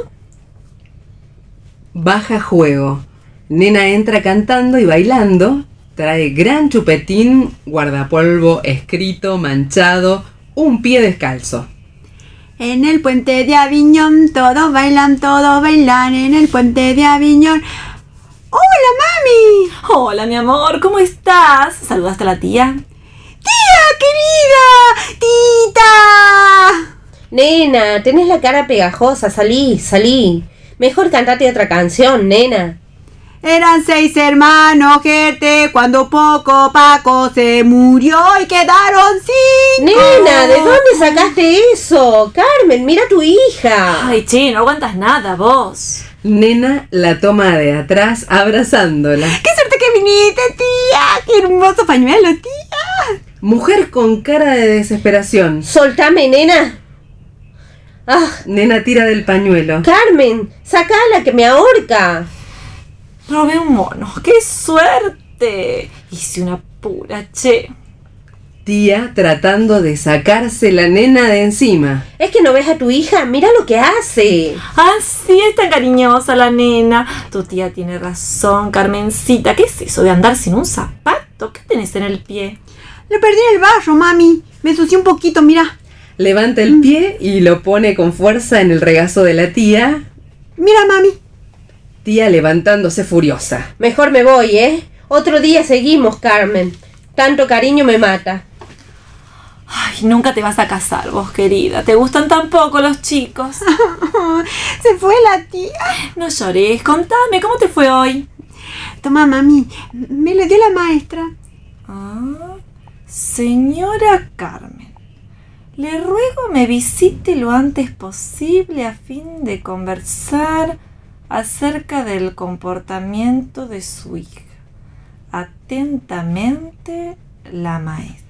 Baja juego. Nena entra cantando y bailando. Trae gran chupetín, guardapolvo escrito, manchado, un pie descalzo. En el puente de Aviñón todos bailan, en el puente de Aviñón. ¡Hola, mami! Hola, mi amor, ¿cómo estás? ¿Saludaste a la tía? ¡Tía, querida! ¡Tita! Nena, tenés la cara pegajosa. Salí. Mejor cantate otra canción, nena. Eran 6 hermanos, gente, cuando poco Paco se murió y quedaron 5. Nena, ¿de dónde sacaste eso? Carmen, mira a tu hija. Ay, che, no aguantas nada, vos. Nena la toma de atrás abrazándola. ¡Qué suerte que viniste, tía! ¡Qué hermoso pañuelo, tía! Mujer con cara de desesperación. Soltame, nena. Ah, Nena tira del pañuelo. Carmen, sacala que me ahorca. Robé un mono. ¡Qué suerte! Hice una pura, che. Tía tratando de sacarse la nena de encima. ¿Es que no ves a tu hija? Mira lo que hace. Ah, sí, es tan cariñosa la nena. Tu tía tiene razón, Carmencita. ¿Qué es eso de andar sin un zapato? ¿Qué tenés en el pie? Lo perdí en el barro, mami. Me ensucié un poquito, mira. Levanta el pie y lo pone con fuerza en el regazo de la tía. Mira, mami. Tía levantándose furiosa. Mejor me voy, ¿eh? Otro día seguimos, Carmen. Tanto cariño me mata. Ay, nunca te vas a casar, vos, querida. ¿Te gustan tan poco los chicos? Se fue la tía. No llores. Contame, ¿cómo te fue hoy? Toma, mami. Me lo dio la maestra. Ah, señora Carmen, le ruego me visite lo antes posible a fin de conversar acerca del comportamiento de su hija. Atentamente, la maestra.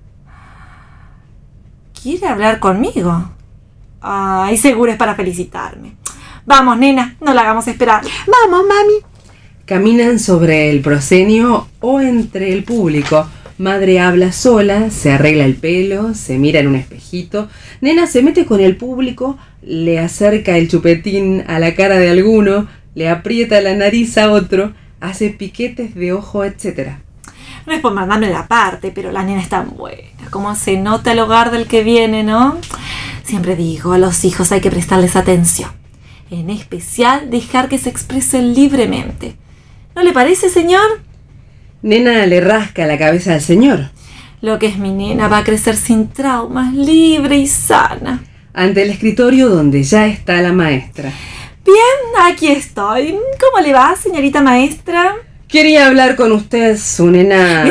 ¿Quiere hablar conmigo? Ay, seguro es para felicitarme. Vamos, nena, no la hagamos esperar. Vamos, mami. Caminan sobre el proscenio o entre el público. Madre habla sola, se arregla el pelo, se mira en un espejito. Nena se mete con el público, le acerca el chupetín a la cara de alguno, le aprieta la nariz a otro, hace piquetes de ojo, etc. No es por mandarme la parte, pero la nena es tan buena. Como se nota el hogar del que viene, ¿no? Siempre digo, a los hijos hay que prestarles atención. En especial, dejar que se expresen libremente. ¿No le parece, señor? Nena le rasca la cabeza al señor. Lo que es mi nena va a crecer sin traumas, libre y sana. Ante el escritorio donde ya está la maestra. Bien, aquí estoy. ¿Cómo le va, señorita maestra? Quería hablar con usted, su nena.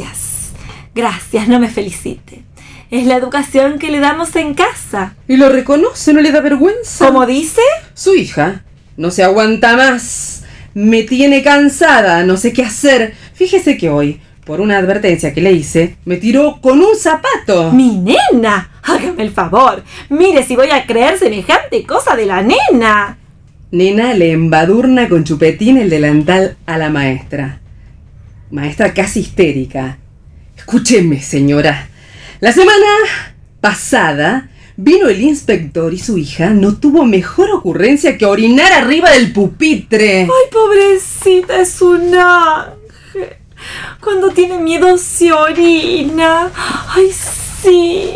Gracias, no me felicite. Es la educación que le damos en casa. ¿Y lo reconoce? ¿No le da vergüenza? ¿Cómo dice? Su hija no se aguanta más. Me tiene cansada, no sé qué hacer. Fíjese que hoy, por una advertencia que le hice, me tiró con un zapato. ¡Mi nena! Hágame el favor. Mire si voy a creer semejante cosa de la nena. Nena le embadurna con chupetín el delantal a la maestra. Maestra casi histérica. Escúcheme, señora. La semana pasada vino el inspector y su hija no tuvo mejor ocurrencia que orinar arriba del pupitre. Ay, pobrecita, es un ángel. Cuando tiene miedo se orina. Ay, sí.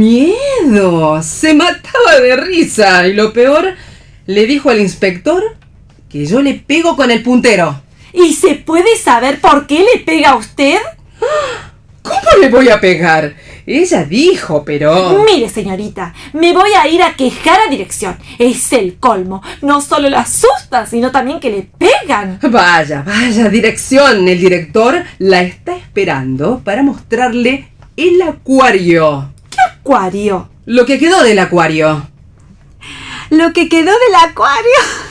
¡Miedo! Se mataba de risa. Y lo peor, le dijo al inspector que yo le pego con el puntero. ¿Y se puede saber por qué le pega a usted? ¿Cómo le voy a pegar? Ella dijo, pero... Mire, señorita, me voy a ir a quejar a dirección. Es el colmo. No solo la asustan, sino también que le pegan. Vaya, dirección. El director la está esperando para mostrarle el acuario. ¿Qué acuario? Lo que quedó del acuario. Lo que quedó del acuario.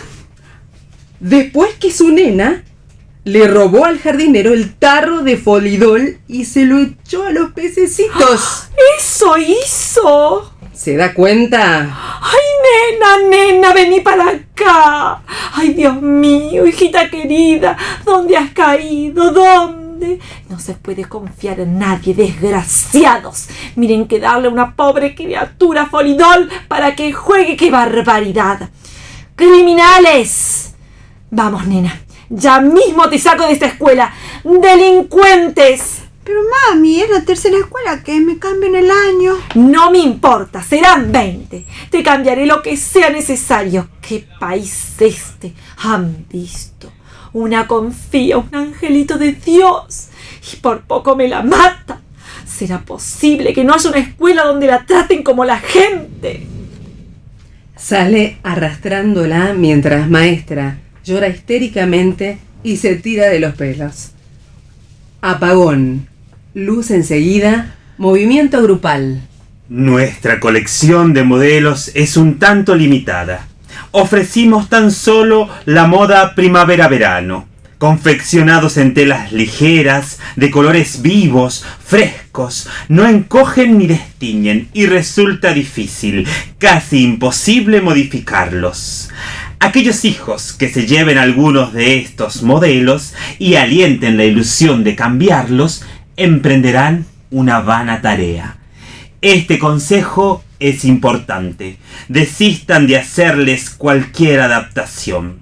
Después que su nena le robó al jardinero el tarro de folidol y se lo echó a los pececitos. ¡Eso hizo! ¿Se da cuenta? ¡Ay, nena, vení para acá! ¡Ay, Dios mío, hijita querida! ¿Dónde has caído? ¿Dónde? No se puede confiar en nadie, desgraciados. Miren que darle a una pobre criatura Folidol para que juegue, ¡qué barbaridad! ¡Criminales! Vamos, nena, ya mismo te saco de esta escuela. ¡Delincuentes! Pero mami, es la tercera escuela que me cambian el año. No me importa, serán 20. Te cambiaré lo que sea necesario. ¿Qué país este? Han visto. Una confía, un angelito de Dios. Y por poco me la mata. ¿Será posible que no haya una escuela donde la traten como la gente? Sale arrastrándola mientras maestra llora histéricamente y se tira de los pelos. Apagón. Luz enseguida. Movimiento grupal. Nuestra colección de modelos es un tanto limitada. Ofrecimos tan solo la moda primavera-verano, confeccionados en telas ligeras, de colores vivos, frescos, no encogen ni destiñen y resulta difícil, casi imposible modificarlos. Aquellos hijos que se lleven algunos de estos modelos y alienten la ilusión de cambiarlos, emprenderán una vana tarea. Este consejo es importante. Desistan de hacerles cualquier adaptación.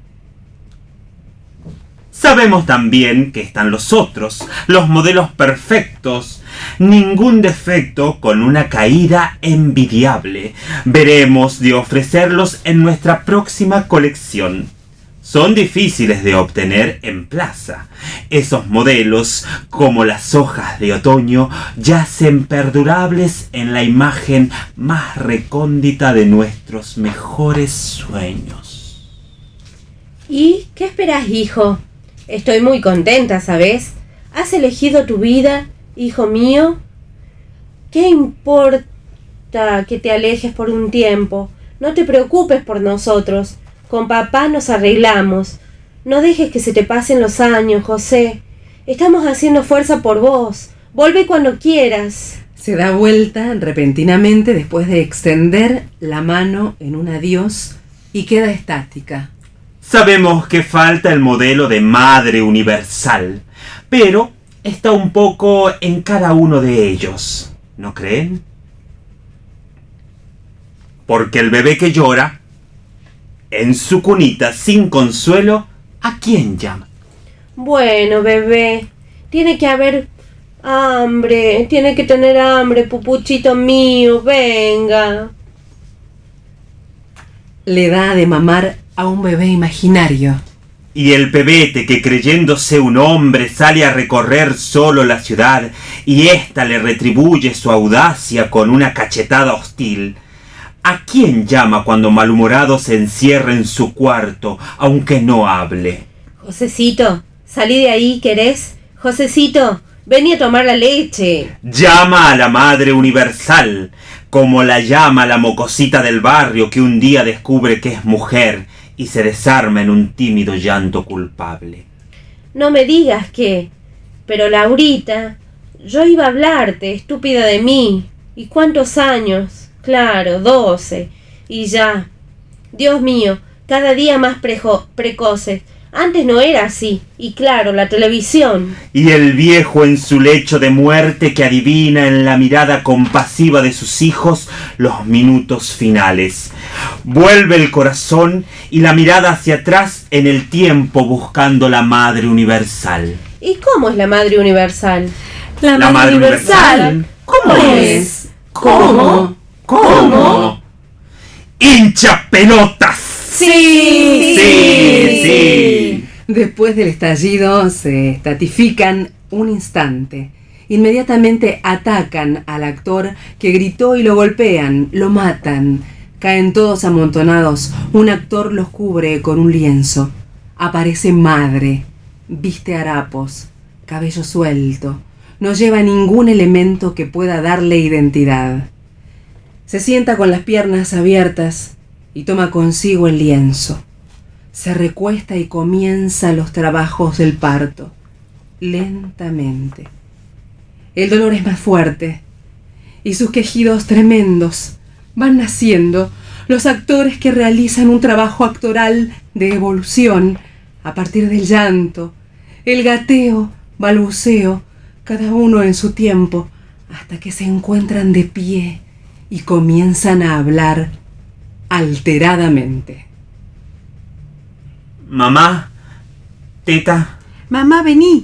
Sabemos también que están los otros, los modelos perfectos, ningún defecto con una caída envidiable. Veremos de ofrecerlos en nuestra próxima colección. Son difíciles de obtener en plaza. Esos modelos, como las hojas de otoño, yacen perdurables en la imagen más recóndita de nuestros mejores sueños. ¿Y qué esperas, hijo? Estoy muy contenta, ¿sabes? Has elegido tu vida, hijo mío. ¿Qué importa que te alejes por un tiempo? No te preocupes por nosotros. Con papá nos arreglamos. No dejes que se te pasen los años, José. Estamos haciendo fuerza por vos. Vuelve cuando quieras. Se da vuelta repentinamente después de extender la mano en un adiós y queda estática. Sabemos que falta el modelo de madre universal, pero está un poco en cada uno de ellos, ¿no creen? Porque el bebé que llora, en su cunita sin consuelo, ¿a quién llama? Bueno, bebé, tiene que haber hambre, tiene que tener hambre, pupuchito mío, venga. Le da de mamar a un bebé imaginario. Y el pebete que creyéndose un hombre sale a recorrer solo la ciudad y ésta le retribuye su audacia con una cachetada hostil. ¿A quién llama cuando malhumorado se encierra en su cuarto, aunque no hable? Josecito, salí de ahí, ¿querés? Josecito, vení a tomar la leche. Llama a la madre universal, como la llama la mocosita del barrio que un día descubre que es mujer y se desarma en un tímido llanto culpable. No me digas que... Pero Laurita, yo iba a hablarte, estúpida de mí. ¿Y cuántos años? Claro, 12. Y ya. Dios mío, cada día más precoces. Antes no era así. Y claro, la televisión. Y el viejo en su lecho de muerte que adivina en la mirada compasiva de sus hijos los minutos finales. Vuelve el corazón y la mirada hacia atrás en el tiempo buscando la Madre Universal. ¿Y cómo es la Madre Universal? La Madre Universal. ¿Cómo es? ¿Cómo? ¿Cómo? ¡Hincha pelotas! Sí. Sí. Después del estallido se estatifican un instante. Inmediatamente atacan al actor que gritó y lo golpean, lo matan. Caen todos amontonados. Un actor los cubre con un lienzo. Aparece madre. Viste harapos, cabello suelto. No lleva ningún elemento que pueda darle identidad. Se sienta con las piernas abiertas y toma consigo el lienzo. Se recuesta y comienza los trabajos del parto, lentamente. El dolor es más fuerte y sus quejidos tremendos. Van naciendo los actores que realizan un trabajo actoral de evolución a partir del llanto, el gateo, balbuceo, cada uno en su tiempo, hasta que se encuentran de pie y comienzan a hablar alteradamente. Mamá, teta, Mamá, vení.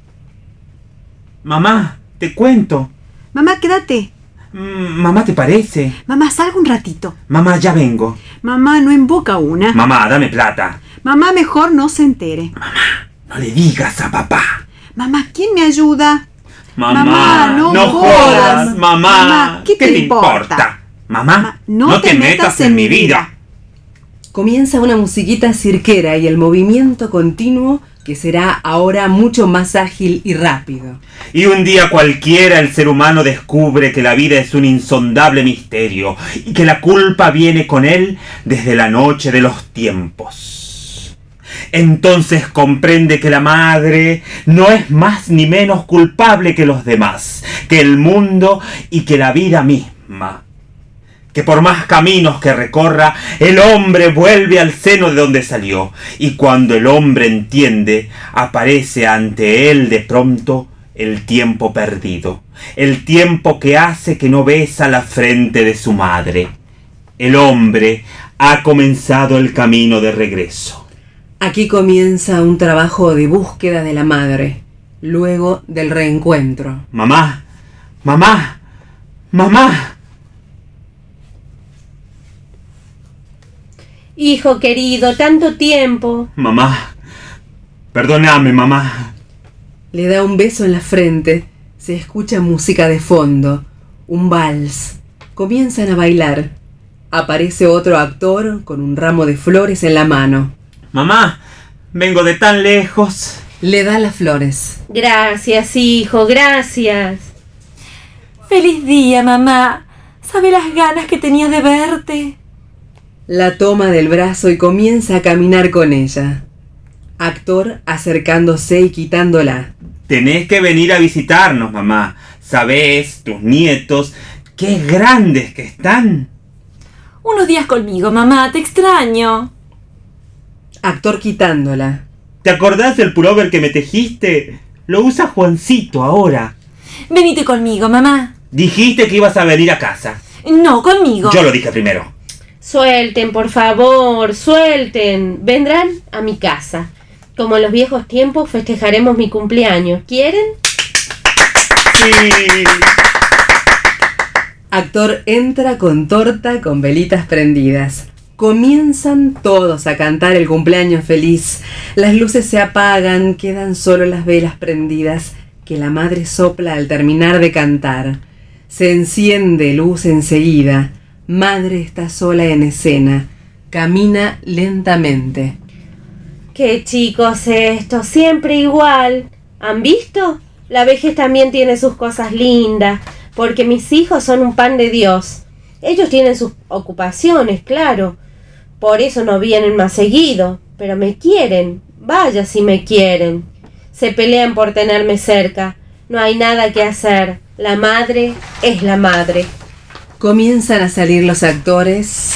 mamá, te cuento. Mamá, quédate. Mamá, ¿te parece? Mamá, salgo un ratito. Mamá, ya vengo. Mamá, no invoca una. Mamá, dame plata. Mamá, mejor no se entere. No le digas a papá. Mamá, ¿quién me ayuda? Mamá, no no jodas. jodas. Mamá, Mamá, ¿qué te importa? Mamá, no te metas en mi vida. Comienza una musiquita cirquera y el movimiento continuo que será ahora mucho más ágil y rápido. Y un día cualquiera el ser humano descubre que la vida es un insondable misterio y que la culpa viene con él desde la noche de los tiempos. Entonces comprende que la madre no es más ni menos culpable que los demás, que el mundo y que la vida misma. Que por más caminos que recorra, el hombre vuelve al seno de donde salió, y cuando el hombre entiende, aparece ante él de pronto el tiempo perdido, el tiempo que hace que no besa la frente de su madre. El hombre ha comenzado el camino de regreso. Aquí comienza un trabajo de búsqueda de la madre, luego del reencuentro. Mamá, mamá, mamá. Hijo querido, tanto tiempo. Mamá, perdóname, mamá. Le da un beso en la frente, se escucha música de fondo, un vals. Comienzan a bailar. Aparece otro actor con un ramo de flores en la mano. Mamá, vengo de tan lejos. Le da las flores. Gracias, hijo, gracias. ¡Feliz día, mamá! ¿Sabe las ganas que tenía de verte? La toma del brazo y comienza a caminar con ella. Actor acercándose y quitándola. Tenés que venir a visitarnos, mamá. ¿Sabés, tus nietos, qué grandes que están? Unos días conmigo, mamá, te extraño. Actor quitándola. ¿Te acordás del pullover que me tejiste? Lo usa Juancito ahora. Venite conmigo, mamá. Dijiste que ibas a venir a casa. No, conmigo. Yo lo dije primero. Suelten, por favor, suelten. Vendrán a mi casa. Como en los viejos tiempos festejaremos mi cumpleaños. ¿Quieren? Sí. Actor entra con torta con velitas prendidas. Comienzan todos a cantar el cumpleaños feliz. Las luces se apagan, quedan solo las velas prendidas que la madre sopla al terminar de cantar. Se enciende luz enseguida. Madre está sola en escena. Camina lentamente. Qué chicos esto, siempre igual. ¿Han visto? La vejez también tiene sus cosas lindas, porque mis hijos son un pan de Dios. Ellos tienen sus ocupaciones, claro. Por eso no vienen más seguido, pero me quieren. Vaya si me quieren. Se pelean por tenerme cerca. No hay nada que hacer. La madre es la madre. Comienzan a salir los actores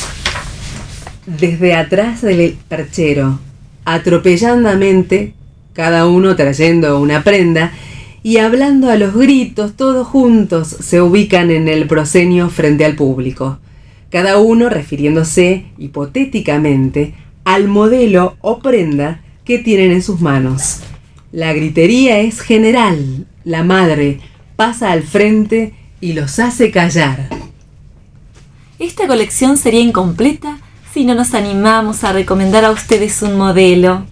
desde atrás del perchero, atropelladamente, cada uno trayendo una prenda y hablando a los gritos, todos juntos se ubican en el proscenio frente al público, cada uno refiriéndose hipotéticamente al modelo o prenda que tienen en sus manos. La gritería es general, la madre pasa al frente y los hace callar. Esta colección sería incompleta si no nos animamos a recomendar a ustedes un modelo.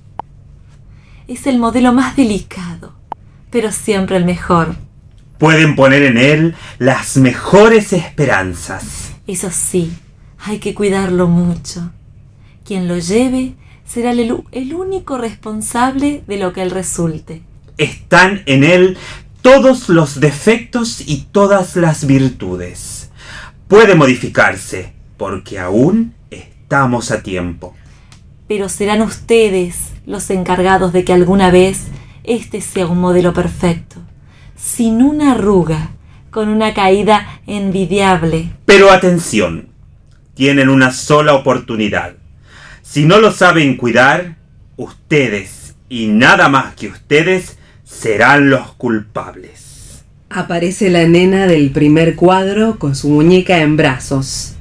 Es el modelo más delicado, pero siempre el mejor. Pueden poner en él las mejores esperanzas. Eso sí, hay que cuidarlo mucho. Quien lo lleve será el único responsable de lo que él resulte. Están en él todos los defectos y todas las virtudes. Puede modificarse, porque aún estamos a tiempo. Pero serán ustedes los encargados de que alguna vez este sea un modelo perfecto, sin una arruga, con una caída envidiable. Pero atención, tienen una sola oportunidad. Si no lo saben cuidar, ustedes y nada más que ustedes serán los culpables. Aparece la nena del primer cuadro con su muñeca en brazos.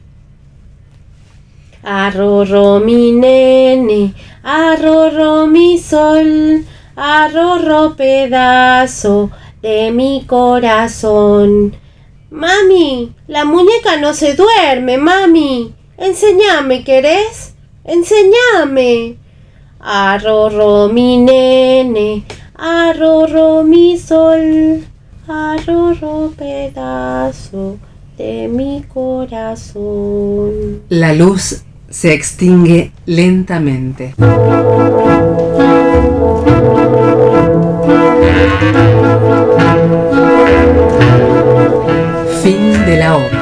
Arrorro mi nene, arrorro mi sol, arrorro pedazo de mi corazón. Mami, la muñeca no se duerme, mami. Enséñame, ¿querés? Enséñame. Arrorro mi nene, arrorro mi sol, arrorro pedazo de mi corazón. La luz se extingue lentamente. Fin de la obra.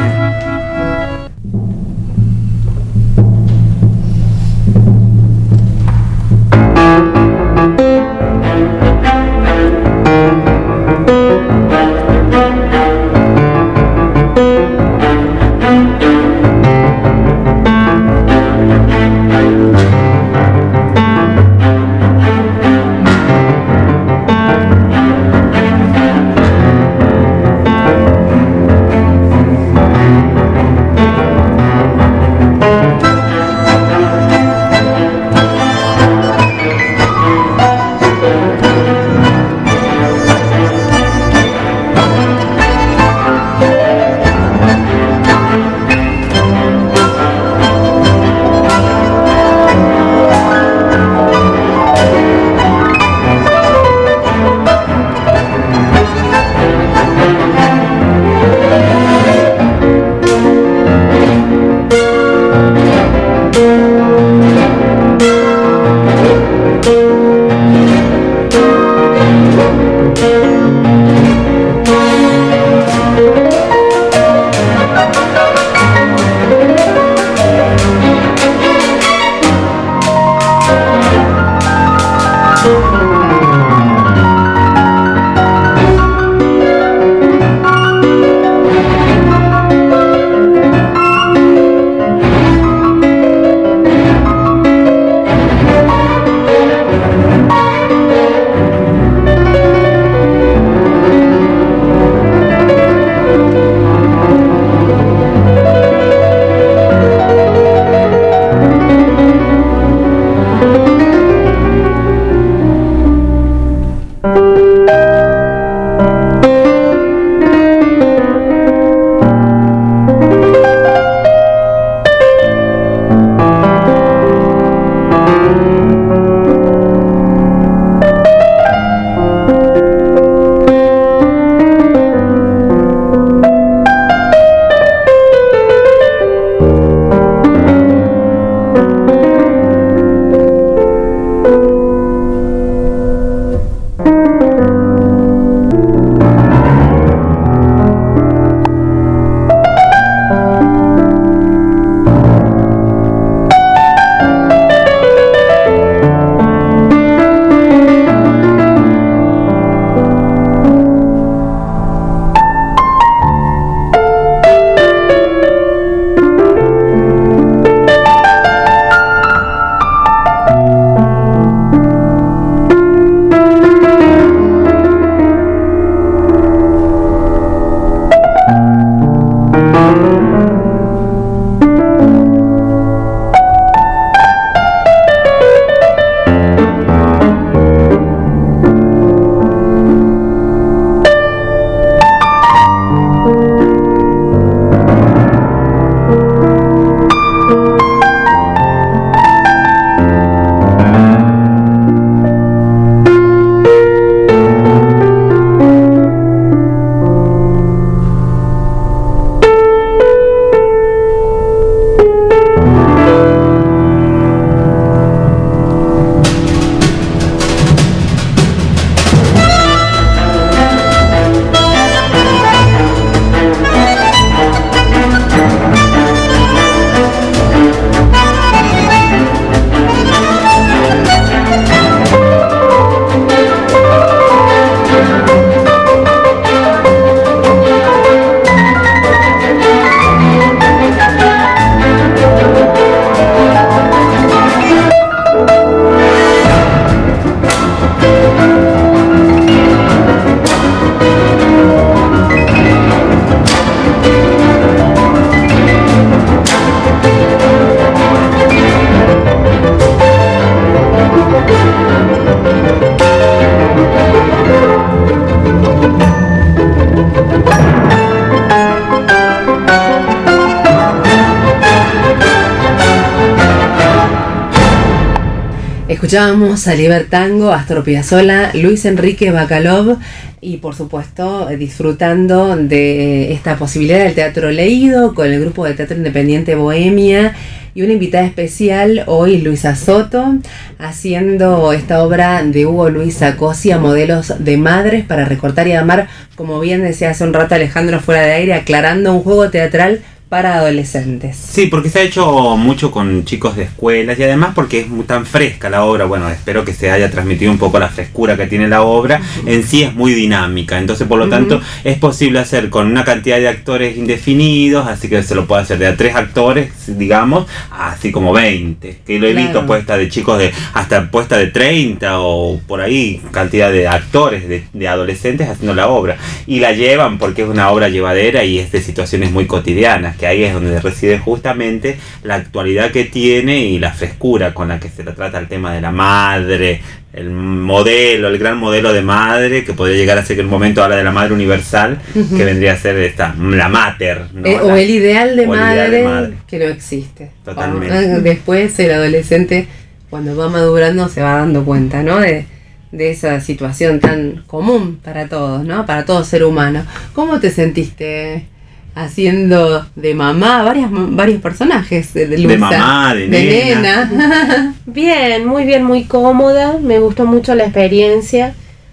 Escuchábamos a Liber Tango, Astor Piazzolla, Luis Enrique Bacalov y por supuesto disfrutando de esta posibilidad del teatro leído con el grupo de teatro independiente Bohemia y una invitada especial hoy, Luisa Soto, haciendo esta obra de Hugo Luis Acosia, Modelos de Madres para recortar y amar, como bien decía hace un rato Alejandro fuera de aire, aclarando un juego teatral para adolescentes. Sí, porque se ha hecho mucho con chicos de escuelas y además porque es muy tan fresca la obra. Bueno, espero que se haya transmitido un poco la frescura que tiene la obra. En sí es muy dinámica, entonces por lo tanto es posible hacer con una cantidad de actores indefinidos, así que se lo puede hacer de a 3 actores, digamos, así como 20. Que lo he visto puesta de chicos de hasta puesta de 30 o por ahí, cantidad de actores, de adolescentes haciendo la obra. Y la llevan porque es una obra llevadera y es de situaciones muy cotidianas, que ahí es donde reside justamente la actualidad que tiene y la frescura con la que se trata el tema de la madre, el modelo, el gran modelo de madre, que podría llegar a ser que en un momento habla de la madre universal, que vendría a ser la mater, ¿no? O el ideal de madre que no existe. Totalmente. Después el adolescente, cuando va madurando, se va dando cuenta, ¿no? De esa situación tan común para todos, ¿no? Para todo ser humano. ¿Cómo te sentiste haciendo de mamá varios personajes de Luisa? De mamá, de nena. Bien, muy cómoda. Me gustó mucho la experiencia.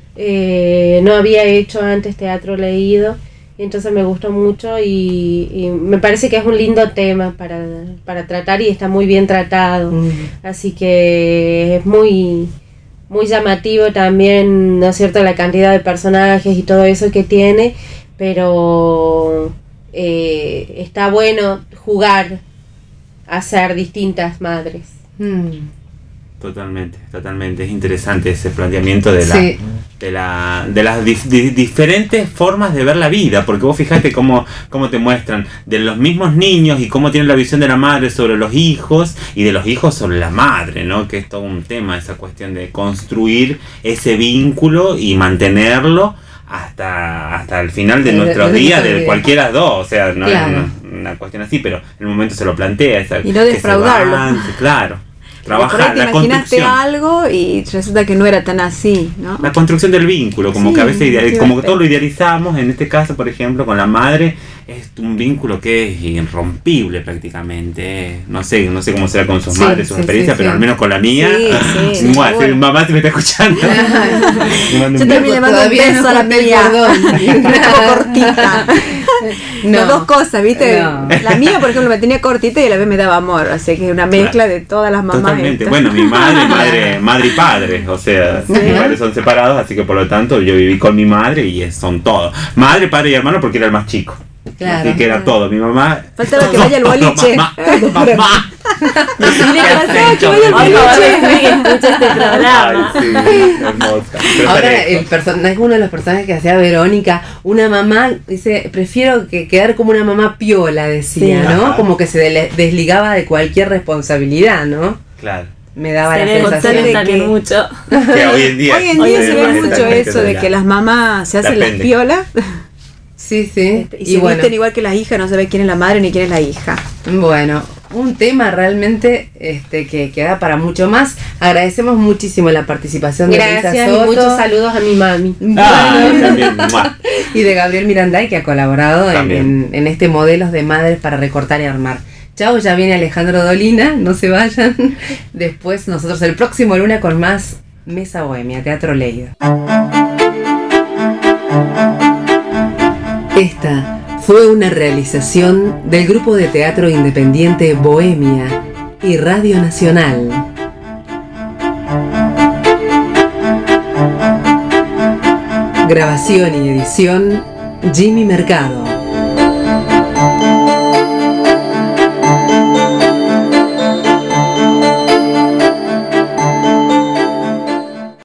No había hecho antes teatro leído, entonces me gustó mucho y me parece que es un lindo tema para tratar y está muy bien tratado. Así que es muy llamativo también, ¿no es cierto?, la cantidad de personajes y todo eso que tiene, pero está bueno jugar a ser distintas madres. Totalmente. Es interesante ese planteamiento de las diferentes formas de ver la vida, porque vos fijate cómo te muestran de los mismos niños y cómo tienen la visión de la madre sobre los hijos y de los hijos sobre la madre, ¿no? Que es todo un tema, esa cuestión de construir ese vínculo y mantenerlo hasta el final de nuestros días, de cualquiera dos, o sea, no es una cuestión así, pero en el momento se lo plantea. Y no defraudarlo. Claro. Trabajar la imaginaste algo y resulta que no era tan así, ¿no? La construcción del vínculo, como que a veces como que todo lo idealizamos, en este caso, por ejemplo, con la madre, es un vínculo que es irrompible prácticamente. No sé cómo será con sus madres, sus experiencias, pero al menos con la mía, mamá, si me está escuchando. Yo también le mando un beso a la mía. Un cortita. Las dos cosas, ¿viste? No. La mía, por ejemplo, me tenía cortita y a la vez me daba amor, así que una mezcla de todas las mamás. Totalmente. Bueno, mi madre y padre, o sea, mis padres son separados, así que por lo tanto yo viví con mi madre y son todos. Madre, padre y hermano porque era el más chico. Claro. Así que era todo. Mi mamá. Faltaba que vaya al boliche. Mamá. Que vaya al boliche. Escucha este programa. Ay, sí, hermosa. Ahora uno de los personajes que hacía Verónica, una mamá, dice, prefiero quedar como una mamá piola, decía, ¿no? Ajá. Como que se desligaba de cualquier responsabilidad, ¿no? Claro. Me daba la sensación de que mucho. Que hoy en día se ve mucho eso de que las mamás se hacen las piolas. Sí. Y se visten igual que las hijas, no se ve quién es la madre ni quién es la hija. Bueno, un tema realmente que da para mucho más. Agradecemos muchísimo la participación de Luisa Soto. Gracias y muchos saludos a mi mami. También. Y de Gabriel Miranday, que ha colaborado en este Modelos de Madres para recortar y armar. Chao, ya viene Alejandro Dolina, no se vayan. Después nosotros el próximo lunes con más Mesa Bohemia, Teatro Leído. Esta fue una realización del grupo de teatro independiente Bohemia y Radio Nacional. Grabación y edición Jimmy Mercado.